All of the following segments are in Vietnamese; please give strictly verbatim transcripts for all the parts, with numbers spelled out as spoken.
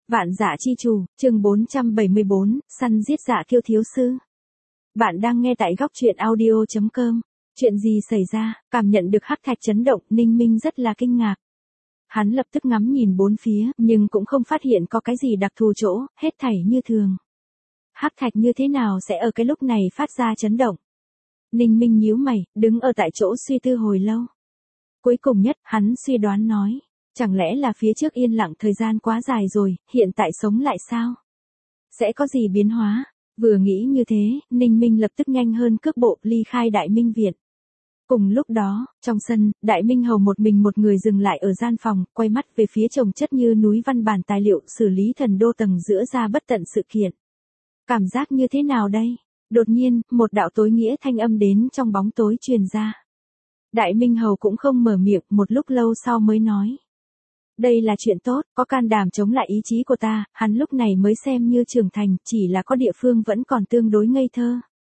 Vạn Dã Chi Chủ, chương bốn trăm bảy mươi bốn, săn giết Dạ Kiêu thiếu sư. Bạn đang nghe tại góc truyện audio chấm com. Chuyện gì xảy ra? Cảm nhận được hắc thạch chấn động, Ninh Minh rất là kinh ngạc. Hắn lập tức ngắm nhìn bốn phía, nhưng cũng không phát hiện có cái gì đặc thù chỗ, hết thảy như thường. Hắc thạch như thế nào sẽ ở cái lúc này phát ra chấn động? Ninh Minh nhíu mày, đứng ở tại chỗ suy tư hồi lâu. Cuối cùng nhất, hắn suy đoán nói. Chẳng lẽ là phía trước yên lặng thời gian quá dài rồi, hiện tại sống lại sao? Sẽ có gì biến hóa? Vừa nghĩ như thế, Ninh Minh lập tức nhanh hơn cước bộ ly khai Đại Minh Viện. Cùng lúc đó, trong sân, Đại Minh Hầu một mình một người dừng lại ở gian phòng, quay mắt về phía chồng chất như núi văn bản tài liệu xử lý thần đô tầng giữa ra bất tận sự kiện. Cảm giác như thế nào đây? Đột nhiên, một đạo tối nghĩa thanh âm đến trong bóng tối truyền ra. Đại Minh Hầu cũng không mở miệng, một lúc lâu sau mới nói. Đây là chuyện tốt, có can đảm chống lại ý chí của ta, hắn lúc này mới xem như trưởng thành, chỉ là có địa phương vẫn còn tương đối ngây thơ.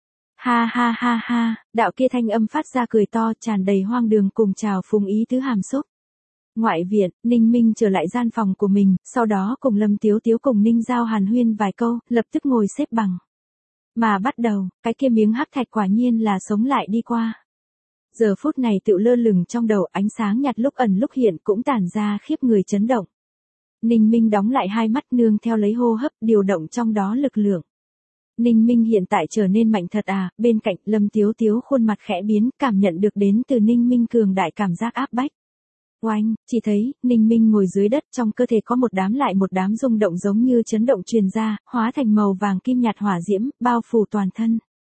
Ha ha ha ha, đạo kia thanh âm phát ra cười to, tràn đầy hoang đường cùng chào phúng ý tứ hàm xúc. Ngoại viện, Ninh Minh trở lại gian phòng của mình, sau đó cùng Lâm Tiếu Tiếu cùng Ninh Giao hàn huyên vài câu, lập tức ngồi xếp bằng. Mà bắt đầu, cái kia miếng hắc thạch quả nhiên là sống lại đi qua. Giờ phút này tự lơ lửng trong đầu, ánh sáng nhạt lúc ẩn lúc hiện cũng tản ra khiếp người chấn động. Ninh Minh đóng lại hai mắt nương theo lấy hô hấp điều động trong đó lực lượng. Ninh Minh hiện tại trở nên mạnh thật à, bên cạnh Lâm Tiếu Tiếu khuôn mặt khẽ biến, cảm nhận được đến từ Ninh Minh cường đại cảm giác áp bách. Oanh, chỉ thấy, Ninh Minh ngồi dưới đất, trong cơ thể có một đám lại một đám rung động giống như chấn động truyền ra, hóa thành màu vàng kim nhạt hỏa diễm, bao phủ toàn thân.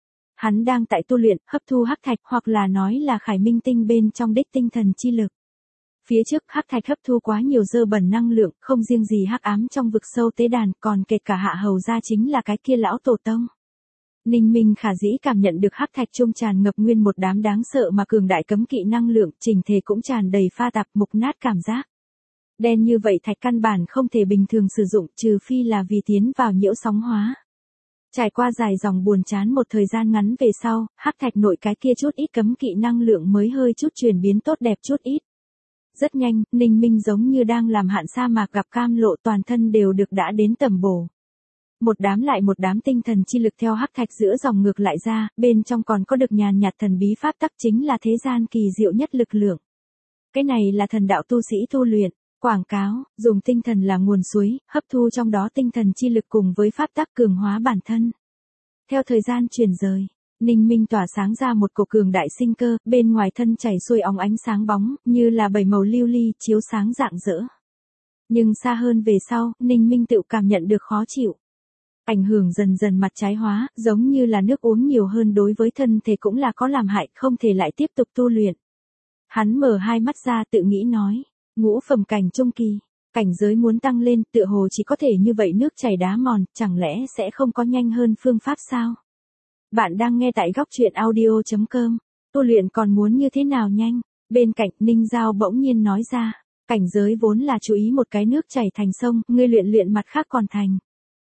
Hắn đang tại tu luyện, hấp thu hắc thạch, hoặc là nói là Khải Minh tinh bên trong đích tinh thần chi lực. Phía trước hắc thạch hấp thu quá nhiều dơ bẩn năng lượng, không riêng gì hắc ám trong vực sâu tế đàn, còn kể cả hạ hầu ra chính là cái kia lão tổ tông. Ninh Minh khả dĩ cảm nhận được hắc thạch trung tràn ngập nguyên một đám đáng sợ mà cường đại cấm kỵ năng lượng, chỉnh thể cũng tràn đầy pha tạp mục nát cảm giác. Đen như vậy thạch căn bản không thể bình thường sử dụng, trừ phi là vì tiến vào nhiễu sóng hóa. Trải qua dài dòng buồn chán một thời gian ngắn về sau, hắc thạch nội cái kia chút ít cấm kỵ năng lượng mới hơi chút chuyển biến tốt đẹp chút ít. Rất nhanh, Ninh Minh giống như đang làm hạn sa mạc gặp cam lộ, toàn thân đều được đã đến tầm bổ. Một đám lại một đám tinh thần chi lực theo hắc thạch giữa dòng ngược lại ra, bên trong còn có được nhàn nhạt thần bí pháp tắc, chính là thế gian kỳ diệu nhất lực lượng. Cái này là thần đạo tu sĩ tu luyện. Quảng cáo, dùng tinh thần là nguồn suối, hấp thu trong đó tinh thần chi lực cùng với pháp tắc cường hóa bản thân. Theo thời gian chuyển rời, Ninh Minh tỏa sáng ra một cổ cường đại sinh cơ, bên ngoài thân chảy xuôi óng ánh sáng bóng, như là bảy màu lưu ly, chiếu sáng rạng rỡ. Nhưng xa hơn về sau, Ninh Minh tự cảm nhận được khó chịu. Ảnh hưởng dần dần mặt trái hóa, giống như là nước uống nhiều hơn đối với thân thể cũng là có làm hại, không thể lại tiếp tục tu luyện. Hắn mở hai mắt ra tự nghĩ nói. Ngũ phẩm cảnh trung kỳ, cảnh giới muốn tăng lên, tựa hồ chỉ có thể như vậy nước chảy đá mòn, chẳng lẽ sẽ không có nhanh hơn phương pháp sao? Bạn đang nghe tại góc truyện audio chấm com, tu luyện còn muốn như thế nào nhanh? Bên cạnh Ninh Giao bỗng nhiên nói ra, cảnh giới vốn là chú ý một cái nước chảy thành sông, ngươi luyện luyện mặt khác còn thành.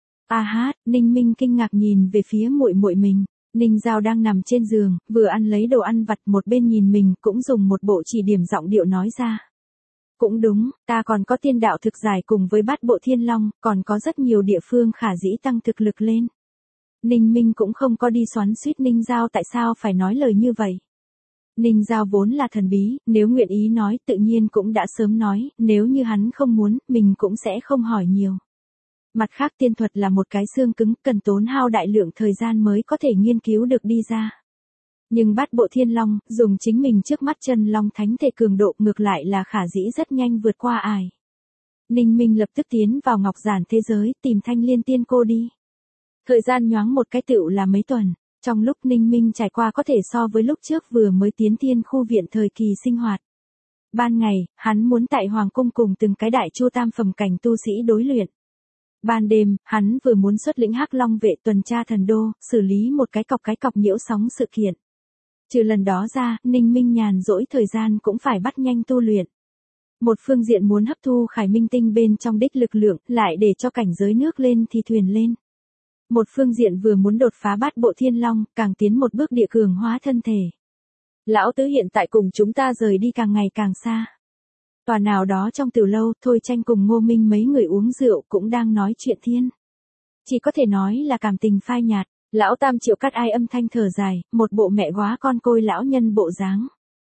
A hát, Ninh Minh kinh ngạc nhìn về phía muội muội mình. Ninh Giao đang nằm trên giường, vừa ăn lấy đồ ăn vặt, một bên nhìn mình, cũng dùng một bộ chỉ điểm giọng điệu nói ra. Cũng đúng, ta còn có tiên đạo thực giải cùng với bát bộ thiên long, còn có rất nhiều địa phương khả dĩ tăng thực lực lên. Ninh Minh cũng không có đi xoắn xuýt Ninh Giao tại sao phải nói lời như vậy. Ninh Giao vốn là thần bí, nếu nguyện ý nói tự nhiên cũng đã sớm nói, nếu như hắn không muốn, mình cũng sẽ không hỏi nhiều. Mặt khác tiên thuật là một cái xương cứng, cần tốn hao đại lượng thời gian mới có thể nghiên cứu được đi ra. Nhưng bát bộ thiên long, dùng chính mình trước mắt chân long thánh thể cường độ ngược lại là khả dĩ rất nhanh vượt qua ải. Ninh Minh lập tức tiến vào ngọc giản thế giới, tìm Thanh Liên Tiên Cô đi. Thời gian nhoáng một cái tựu là mấy tuần, trong lúc Ninh Minh trải qua có thể so với lúc trước vừa mới tiến thiên khu viện thời kỳ sinh hoạt. Ban ngày, hắn muốn tại Hoàng Cung cùng từng cái đại chu tam phẩm cảnh tu sĩ đối luyện. Ban đêm, hắn vừa muốn xuất lĩnh Hắc Long vệ tuần tra thần đô, xử lý một cái cọc cái cọc nhiễu sóng sự kiện. Trừ lần đó ra, Ninh Minh nhàn rỗi thời gian cũng phải bắt nhanh tu luyện. Một phương diện muốn hấp thu Khải Minh tinh bên trong đích lực lượng, lại để cho cảnh giới nước lên thì thuyền lên. Một phương diện vừa muốn đột phá bát bộ thiên long, càng tiến một bước địa cường hóa thân thể. Lão tứ hiện tại cùng chúng ta rời đi càng ngày càng xa. Tòa nào đó trong tiểu lâu, Thôi Tranh cùng Ngô Minh mấy người uống rượu cũng đang nói chuyện thiên. Chỉ có thể nói là cảm tình phai nhạt, lão Tam Triệu Cát Ai âm thanh thở dài, một bộ mẹ góa con côi lão nhân bộ dáng.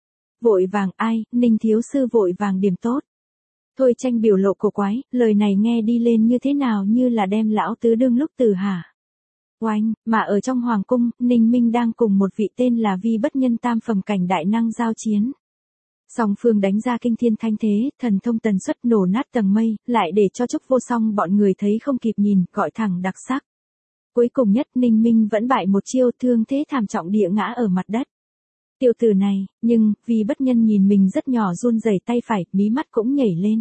Vội vàng ai, Ninh thiếu sư vội vàng điểm tốt. Thôi Tranh biểu lộ cổ quái, lời này nghe đi lên như thế nào như là đem lão tứ đương lúc từ hả. Oanh, mà ở trong hoàng cung, Ninh Minh đang cùng một vị tên là Vi Bất Nhân tam phẩm cảnh đại năng giao chiến. Song phương đánh ra kinh thiên thanh thế, thần thông tần suất nổ nát tầng mây, lại để cho Trúc Vô Song bọn người thấy không kịp nhìn, gọi thẳng đặc sắc. Cuối cùng nhất Ninh Minh vẫn bại một chiêu, thương thế thảm trọng địa ngã ở mặt đất. Tiểu tử này, nhưng, vì Bất Nhân nhìn mình rất nhỏ run rẩy tay phải, mí mắt cũng nhảy lên.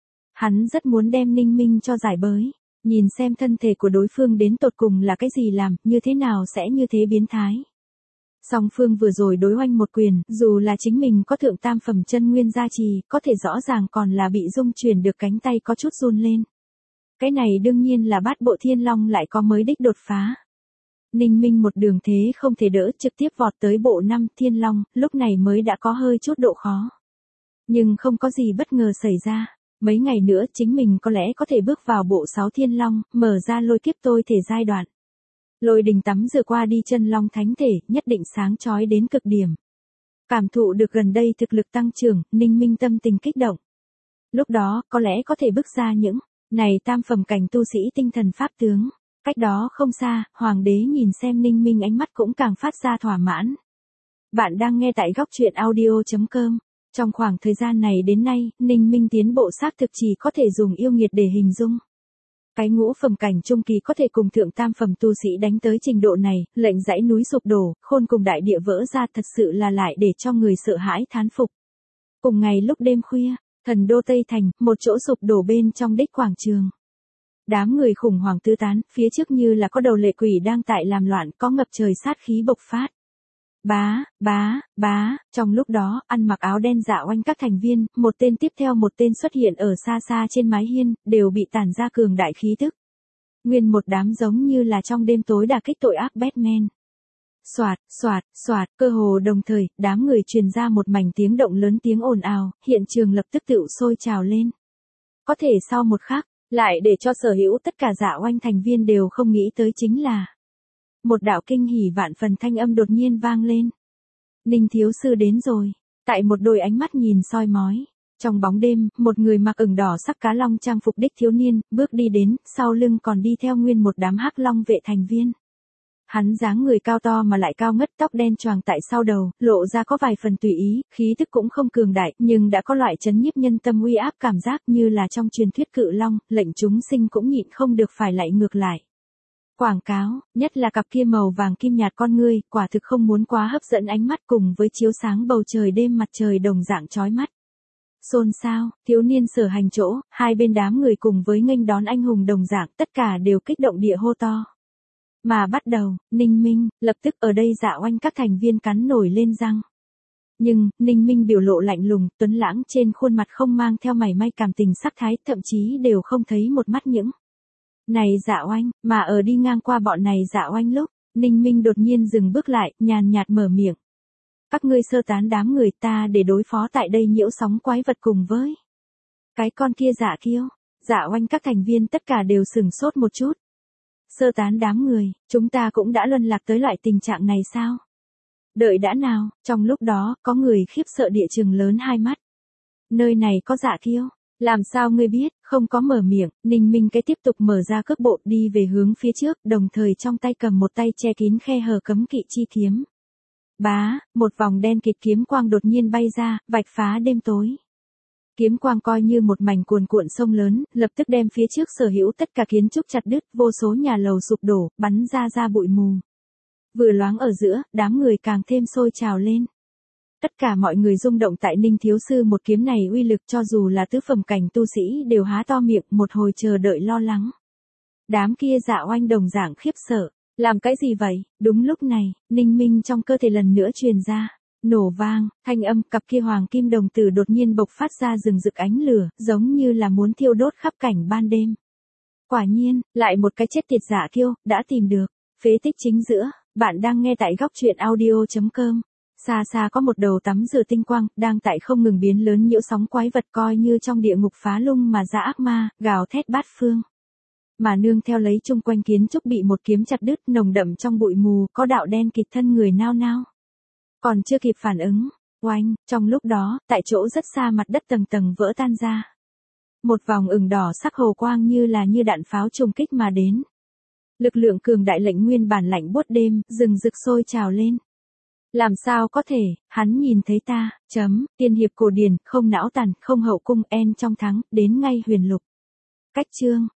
Hắn rất muốn đem Ninh Minh cho giải bới, nhìn xem thân thể của đối phương đến tột cùng là cái gì làm, như thế nào sẽ như thế biến thái. Song phương vừa rồi đối oanh một quyền, dù là chính mình có thượng tam phẩm chân nguyên gia trì, có thể rõ ràng còn là bị rung chuyển được cánh tay có chút run lên. Cái này đương nhiên là bát bộ thiên long lại có mới đích đột phá. Ninh Minh một đường thế không thể đỡ, trực tiếp vọt tới bộ năm thiên long, lúc này mới đã có hơi chút độ khó. Nhưng không có gì bất ngờ xảy ra, mấy ngày nữa chính mình có lẽ có thể bước vào bộ sáu thiên long, mở ra lôi kiếp tôi thể giai đoạn. Lôi đình tắm rửa qua đi chân long thánh thể, nhất định sáng chói đến cực điểm. Cảm thụ được gần đây thực lực tăng trưởng, Ninh Minh tâm tình kích động. Lúc đó, có lẽ có thể bước ra những, này tam phẩm cảnh tu sĩ tinh thần pháp tướng. Cách đó không xa, hoàng đế nhìn xem Ninh Minh ánh mắt cũng càng phát ra thỏa mãn. Bạn đang nghe tại góc truyện audio chấm com. Trong khoảng thời gian này đến nay, Ninh Minh tiến bộ xác thực chỉ có thể dùng yêu nghiệt để hình dung. Cái ngũ phẩm cảnh trung kỳ có thể cùng thượng tam phẩm tu sĩ đánh tới trình độ này, lệnh dãy núi sụp đổ, khôn cùng đại địa vỡ ra thật sự là lại để cho người sợ hãi thán phục. Cùng ngày lúc đêm khuya, thần đô Tây Thành, một chỗ sụp đổ bên trong đích quảng trường. Đám người khủng hoảng tứ tán, phía trước như là có đầu lệ quỷ đang tại làm loạn, có ngập trời sát khí bộc phát. Bá, bá, bá, trong lúc đó, ăn mặc áo đen dạ oanh các thành viên, một tên tiếp theo một tên xuất hiện ở xa xa trên mái hiên, đều bị tản ra cường đại khí tức. Nguyên một đám giống như là trong đêm tối đả kích tội ác Batman. Soạt, soạt, soạt, cơ hồ đồng thời, đám người truyền ra một mảnh tiếng động lớn tiếng ồn ào, hiện trường lập tức tựu sôi trào lên. Có thể sau một khắc, lại để cho sở hữu tất cả dạ oanh thành viên đều không nghĩ tới chính là một đạo kinh hỉ vạn phần thanh âm đột nhiên vang lên. Ninh thiếu sư đến rồi. Tại một đôi ánh mắt nhìn soi mói. Trong bóng đêm, một người mặc ửng đỏ sắc cá long trang phục đích thiếu niên, bước đi đến, sau lưng còn đi theo nguyên một đám hắc long vệ thành viên. Hắn dáng người cao to mà lại cao ngất, tóc đen choàng tại sau đầu, lộ ra có vài phần tùy ý, khí tức cũng không cường đại, nhưng đã có loại chấn nhiếp nhân tâm uy áp cảm giác như là trong truyền thuyết cự long, lệnh chúng sinh cũng nhịn không được phải lại ngược lại. Quảng cáo, nhất là cặp kia màu vàng kim nhạt con ngươi, quả thực không muốn quá hấp dẫn ánh mắt cùng với chiếu sáng bầu trời đêm mặt trời đồng dạng chói mắt. Xôn xao, thiếu niên sở hành chỗ, hai bên đám người cùng với nghênh đón anh hùng đồng dạng, tất cả đều kích động địa hô to. Mà bắt đầu, Ninh Minh, lập tức ở đây dạ oanh các thành viên cắn nổi lên răng. Nhưng, Ninh Minh biểu lộ lạnh lùng, tuấn lãng trên khuôn mặt không mang theo mảy may cảm tình sắc thái, thậm chí đều không thấy một mắt những. Này dạ oanh, mà ở đi ngang qua bọn này dạ oanh lúc, Ninh Minh đột nhiên dừng bước lại, nhàn nhạt mở miệng. Các ngươi sơ tán đám người ta để đối phó tại đây nhiễu sóng quái vật cùng với. Cái con kia dạ kiêu, dạ oanh các thành viên tất cả đều sửng sốt một chút. Sơ tán đám người, chúng ta cũng đã luân lạc tới loại tình trạng này sao? Đợi đã nào, trong lúc đó, có người khiếp sợ địa chừng lớn hai mắt. Nơi này có dạ kiêu. Làm sao ngươi biết, không có mở miệng, Ninh Minh cái tiếp tục mở ra cước bộ đi về hướng phía trước, đồng thời trong tay cầm một tay che kín khe hở cấm kỵ chi kiếm. Bá, một vòng đen kịt kiếm quang đột nhiên bay ra, vạch phá đêm tối. Kiếm quang coi như một mảnh cuồn cuộn sông lớn, lập tức đem phía trước sở hữu tất cả kiến trúc chặt đứt, vô số nhà lầu sụp đổ, bắn ra ra bụi mù. Vừa loáng ở giữa, đám người càng thêm sôi trào lên. Tất cả mọi người rung động tại Ninh thiếu sư một kiếm này uy lực, cho dù là tứ phẩm cảnh tu sĩ đều há to miệng, một hồi chờ đợi lo lắng. Đám kia dạ oanh đồng dạng khiếp sợ, làm cái gì vậy? Đúng lúc này, Ninh Minh trong cơ thể lần nữa truyền ra, nổ vang, thanh âm, cặp kia hoàng kim đồng tử đột nhiên bộc phát ra rừng rực ánh lửa, giống như là muốn thiêu đốt khắp cảnh ban đêm. Quả nhiên, lại một cái chết tiệt dạ kiêu, đã tìm được, phế tích chính giữa, bạn đang nghe tại góc truyện audio chấm com. Xa xa có một đầu tắm rửa tinh quang, đang tại không ngừng biến lớn nhiễu sóng quái vật coi như trong địa ngục phá lung mà ra ác ma, gào thét bát phương. Mà nương theo lấy chung quanh kiến trúc bị một kiếm chặt đứt, nồng đậm trong bụi mù, có đạo đen kịt thân người nao nao. Còn chưa kịp phản ứng, oanh, trong lúc đó, tại chỗ rất xa mặt đất tầng tầng vỡ tan ra. Một vòng ửng đỏ sắc hồ quang như là như đạn pháo trùng kích mà đến. Lực lượng cường đại lệnh nguyên bản lạnh buốt đêm, rừng rực sôi trào lên. Làm sao có thể, hắn nhìn thấy ta, chấm, tiên hiệp cổ điển, không não tàn, không hậu cung, en trong thắng, đến ngay huyền lục. Cách chương.